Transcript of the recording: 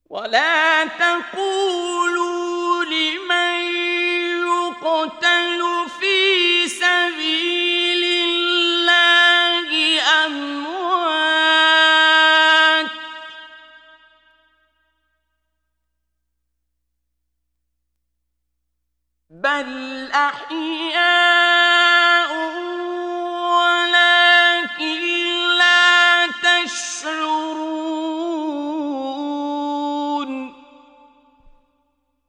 ولا تقولوا لمن يقتل في سبيل الله أموات، بل أحياء